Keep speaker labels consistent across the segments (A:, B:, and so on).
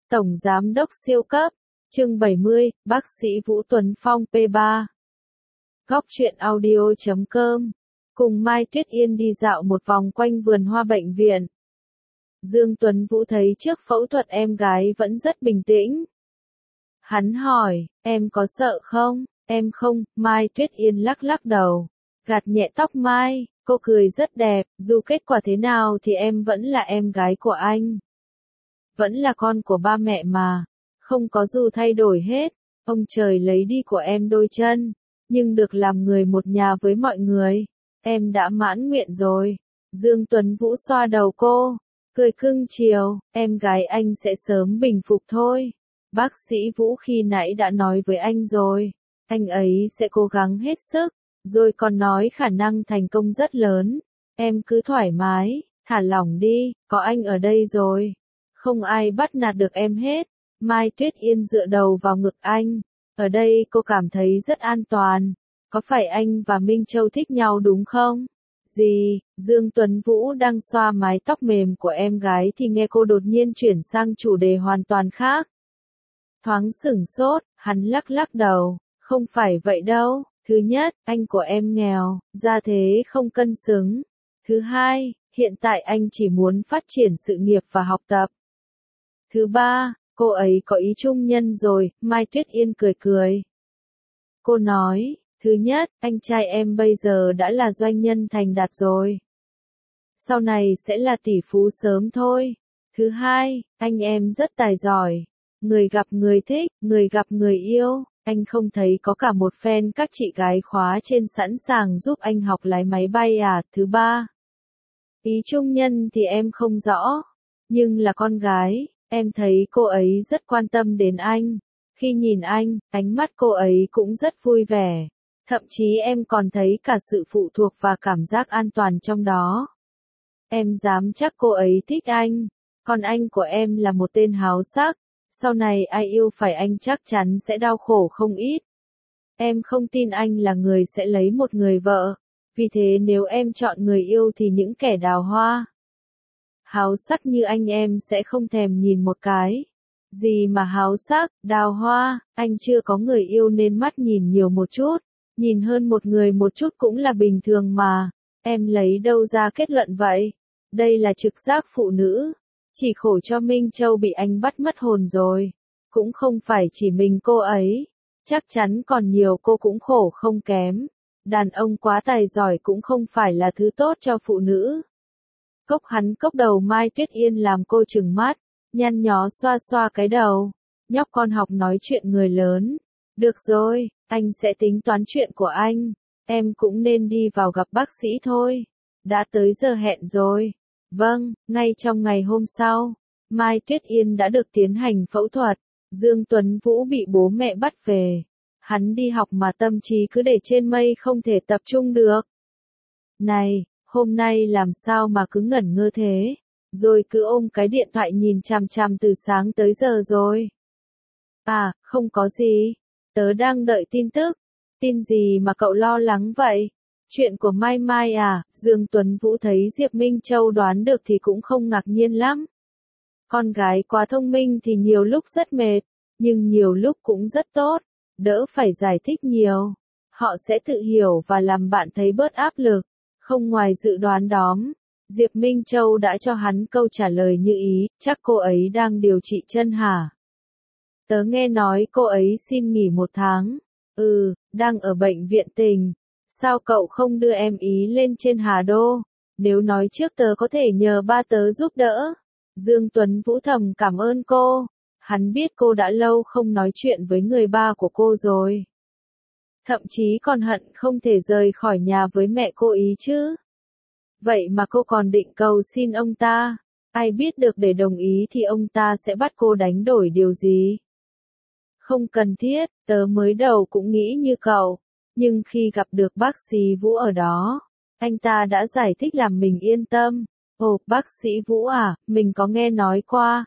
A: Tổng Giám đốc siêu cấp, chương 70, bác sĩ Vũ Tuấn Phong P3. Góc truyện audio.com, cùng Mai Tuyết Yên đi dạo một vòng quanh vườn hoa bệnh viện. Dương Tuấn Vũ thấy trước phẫu thuật em gái vẫn rất bình tĩnh. Hắn hỏi, em có sợ không? Em không, Mai Tuyết Yên lắc lắc đầu, gạt nhẹ tóc Mai, cô cười rất đẹp, dù kết quả thế nào thì em vẫn là em gái của anh. Vẫn là con của ba mẹ mà, không có dù thay đổi hết, ông trời lấy đi của em đôi chân, nhưng được làm người một nhà với mọi người, em đã mãn nguyện rồi. Dương Tuấn Vũ xoa đầu cô, cười cưng chiều, em gái anh sẽ sớm bình phục thôi. Bác sĩ Vũ khi nãy đã nói với anh rồi, anh ấy sẽ cố gắng hết sức, rồi còn nói khả năng thành công rất lớn. Em cứ thoải mái, thả lỏng đi, có anh ở đây rồi. Không ai bắt nạt được em hết. Mai Tuyết Yên dựa đầu vào ngực anh. Ở đây cô cảm thấy rất an toàn. Có phải anh và Minh Châu thích nhau đúng không? Gì? Dương Tuấn Vũ đang xoa mái tóc mềm của em gái thì nghe cô đột nhiên chuyển sang chủ đề hoàn toàn khác. Thoáng sửng sốt, hắn lắc lắc đầu. Không phải vậy đâu. Thứ nhất, anh của em nghèo, gia thế không cân xứng. Thứ hai, hiện tại anh chỉ muốn phát triển sự nghiệp và học tập. Thứ ba, cô ấy có ý trung nhân rồi, Mai Tuyết Yên cười cười. Cô nói, thứ nhất, anh trai em bây giờ đã là doanh nhân thành đạt rồi. Sau này sẽ là tỷ phú sớm thôi. Thứ hai, anh em rất tài giỏi. Người gặp người thích, người gặp người yêu. Anh không thấy có cả một fan các chị gái khóa trên sẵn sàng giúp anh học lái máy bay à. Thứ ba, ý trung nhân thì em không rõ. Nhưng là con gái. Em thấy cô ấy rất quan tâm đến anh. Khi nhìn anh, ánh mắt cô ấy cũng rất vui vẻ. Thậm chí em còn thấy cả sự phụ thuộc và cảm giác an toàn trong đó. Em dám chắc cô ấy thích anh. Còn anh của em là một tên háo sắc. Sau này ai yêu phải anh chắc chắn sẽ đau khổ không ít. Em không tin anh là người sẽ lấy một người vợ. Vì thế nếu em chọn người yêu thì những kẻ đào hoa háo sắc như anh em sẽ không thèm nhìn một cái. Gì mà háo sắc, đào hoa, anh chưa có người yêu nên mắt nhìn nhiều một chút. Nhìn hơn một người một chút cũng là bình thường mà. Em lấy đâu ra kết luận vậy? Đây là trực giác phụ nữ. Chỉ khổ cho Minh Châu bị anh bắt mất hồn rồi. Cũng không phải chỉ mình cô ấy. Chắc chắn còn nhiều cô cũng khổ không kém. Đàn ông quá tài giỏi cũng không phải là thứ tốt cho phụ nữ. Hắn cốc đầu Mai Tuyết Yên làm cô trừng mắt, nhăn nhó xoa xoa cái đầu. Nhóc con học nói chuyện người lớn. Được rồi, anh sẽ tính toán chuyện của anh. Em cũng nên đi vào gặp bác sĩ thôi. Đã tới giờ hẹn rồi. Vâng, ngay trong ngày hôm sau, Mai Tuyết Yên đã được tiến hành phẫu thuật. Dương Tuấn Vũ bị bố mẹ bắt về. Hắn đi học mà tâm trí cứ để trên mây không thể tập trung được. Này! Hôm nay làm sao mà cứ ngẩn ngơ thế, rồi cứ ôm cái điện thoại nhìn chằm chằm từ sáng tới giờ rồi. À, không có gì. Tớ đang đợi tin tức. Tin gì mà cậu lo lắng vậy? Chuyện của Mai Mai à? Dương Tuấn Vũ thấy Diệp Minh Châu đoán được thì cũng không ngạc nhiên lắm. Con gái quá thông minh thì nhiều lúc rất mệt, nhưng nhiều lúc cũng rất tốt. Đỡ phải giải thích nhiều. Họ sẽ tự hiểu và làm bạn thấy bớt áp lực. Không ngoài dự đoán đó, Diệp Minh Châu đã cho hắn câu trả lời như ý, chắc cô ấy đang điều trị chân hả? Tớ nghe nói cô ấy xin nghỉ 1 tháng. Đang ở bệnh viện tỉnh. Sao cậu không đưa em ý lên trên Hà Đô? Nếu nói trước tớ có thể nhờ ba tớ giúp đỡ. Dương Tuấn Vũ thầm cảm ơn cô. Hắn biết cô đã lâu không nói chuyện với người ba của cô rồi. Thậm chí còn hận không thể rời khỏi nhà với mẹ cô ý chứ. Vậy mà cô còn định cầu xin ông ta. Ai biết được để đồng ý thì ông ta sẽ bắt cô đánh đổi điều gì. Không cần thiết, tớ mới đầu cũng nghĩ như cậu. Nhưng khi gặp được bác sĩ Vũ ở đó, anh ta đã giải thích làm mình yên tâm. Ồ, bác sĩ Vũ à, mình có nghe nói qua.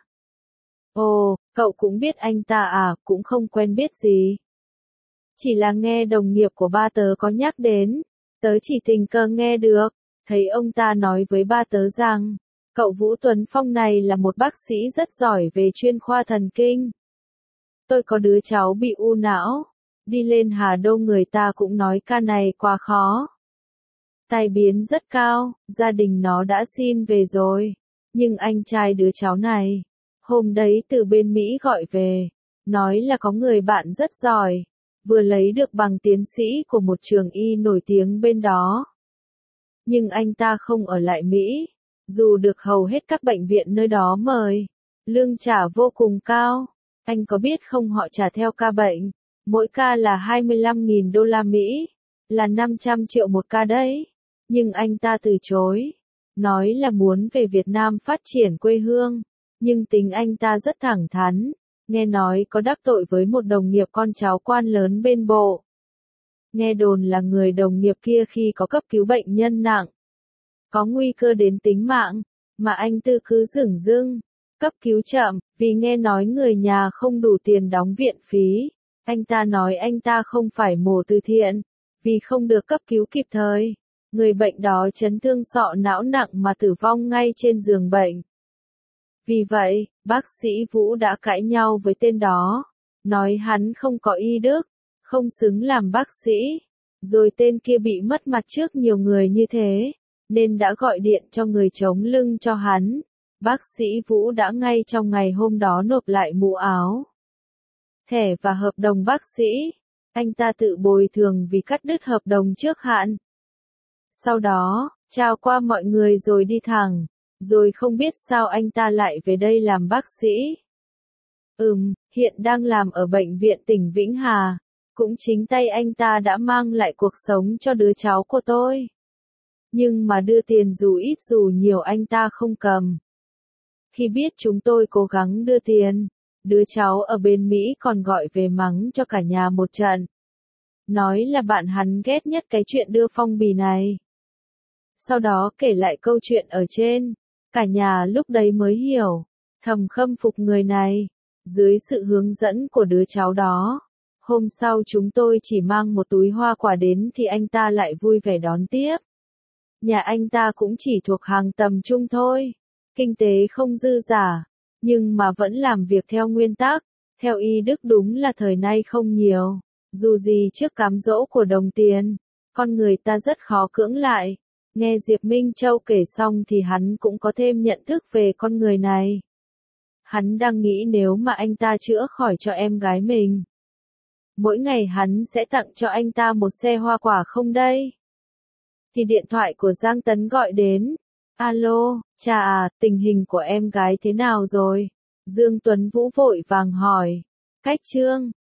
A: Ồ, cậu cũng biết anh ta à, cũng không quen biết gì. Chỉ là nghe đồng nghiệp của ba tớ có nhắc đến, tớ chỉ tình cờ nghe được, thấy ông ta nói với ba tớ rằng, Cậu Vũ Tuấn Phong này là một bác sĩ rất giỏi về chuyên khoa thần kinh. Tôi có đứa cháu bị u não. Đi lên Hà Đô người ta cũng nói ca này quá khó. Tai biến rất cao, gia đình nó đã xin về rồi. Nhưng anh trai đứa cháu này, hôm đấy từ bên Mỹ gọi về, nói là có người bạn rất giỏi, vừa lấy được bằng tiến sĩ của một trường y nổi tiếng bên đó. Nhưng anh ta không ở lại Mỹ, dù được hầu hết các bệnh viện nơi đó mời, lương trả vô cùng cao. Anh có biết không, họ trả theo ca bệnh, mỗi ca là 25.000 đô la Mỹ, là 500 triệu một ca đấy. Nhưng anh ta từ chối, nói là muốn về Việt Nam phát triển quê hương, nhưng tính anh ta rất thẳng thắn, nghe nói có đắc tội với một đồng nghiệp con cháu quan lớn bên bộ. Nghe đồn là người đồng nghiệp kia khi có cấp cứu bệnh nhân nặng, có nguy cơ đến tính mạng, mà anh Tư cứ dửng dưng, cấp cứu chậm, vì nghe nói người nhà không đủ tiền đóng viện phí. Anh ta nói anh ta không phải mổ từ thiện, vì không được cấp cứu kịp thời. Người bệnh đó chấn thương sọ não nặng mà tử vong ngay trên giường bệnh. Vì vậy, bác sĩ Vũ đã cãi nhau với tên đó, nói hắn không có y đức, không xứng làm bác sĩ. Rồi tên kia bị mất mặt trước nhiều người như thế, nên đã gọi điện cho người chống lưng cho hắn. Bác sĩ Vũ đã ngay trong ngày hôm đó nộp lại mũ áo, thẻ và hợp đồng bác sĩ. Anh ta tự bồi thường vì cắt đứt hợp đồng trước hạn. Sau đó, chào qua mọi người rồi đi thẳng, rồi không biết sao anh ta lại về đây làm bác sĩ. Hiện đang làm ở bệnh viện tỉnh Vĩnh Hà, cũng chính tay anh ta đã mang lại cuộc sống cho đứa cháu của tôi. Nhưng mà đưa tiền dù ít dù nhiều anh ta không cầm. Khi biết chúng tôi cố gắng đưa tiền, đứa cháu ở bên Mỹ còn gọi về mắng cho cả nhà một trận. Nói là bạn hắn ghét nhất cái chuyện đưa phong bì này. Sau đó kể lại câu chuyện ở trên, cả nhà lúc đấy mới hiểu, thầm khâm phục người này. Dưới sự hướng dẫn của đứa cháu đó, hôm sau chúng tôi chỉ mang một túi hoa quả đến thì anh ta lại vui vẻ đón tiếp. Nhà anh ta cũng chỉ thuộc hàng tầm trung thôi, kinh tế không dư giả, nhưng mà vẫn làm việc theo nguyên tắc, theo y đức đúng là thời nay không nhiều. Dù gì trước cám dỗ của đồng tiền, con người ta rất khó cưỡng lại. Nghe Diệp Minh Châu kể xong thì hắn cũng có thêm nhận thức về con người này. Hắn đang nghĩ nếu mà anh ta chữa khỏi cho em gái mình, mỗi ngày hắn sẽ tặng cho anh ta một xe hoa quả không đây? Thì điện thoại của Giang Tấn gọi đến. Alo, cha à, tình hình của em gái thế nào rồi? Dương Tuấn Vũ vội vàng hỏi. Cách Trương,